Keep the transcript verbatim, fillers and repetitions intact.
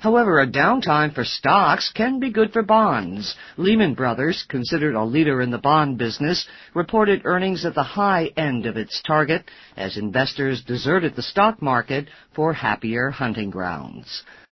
However, a downtime for stocks can be good for bonds. Lehman Brothers, considered a leader in the bond business, reported earnings at the high end of its target as investors deserted the stock market for happier hunting grounds.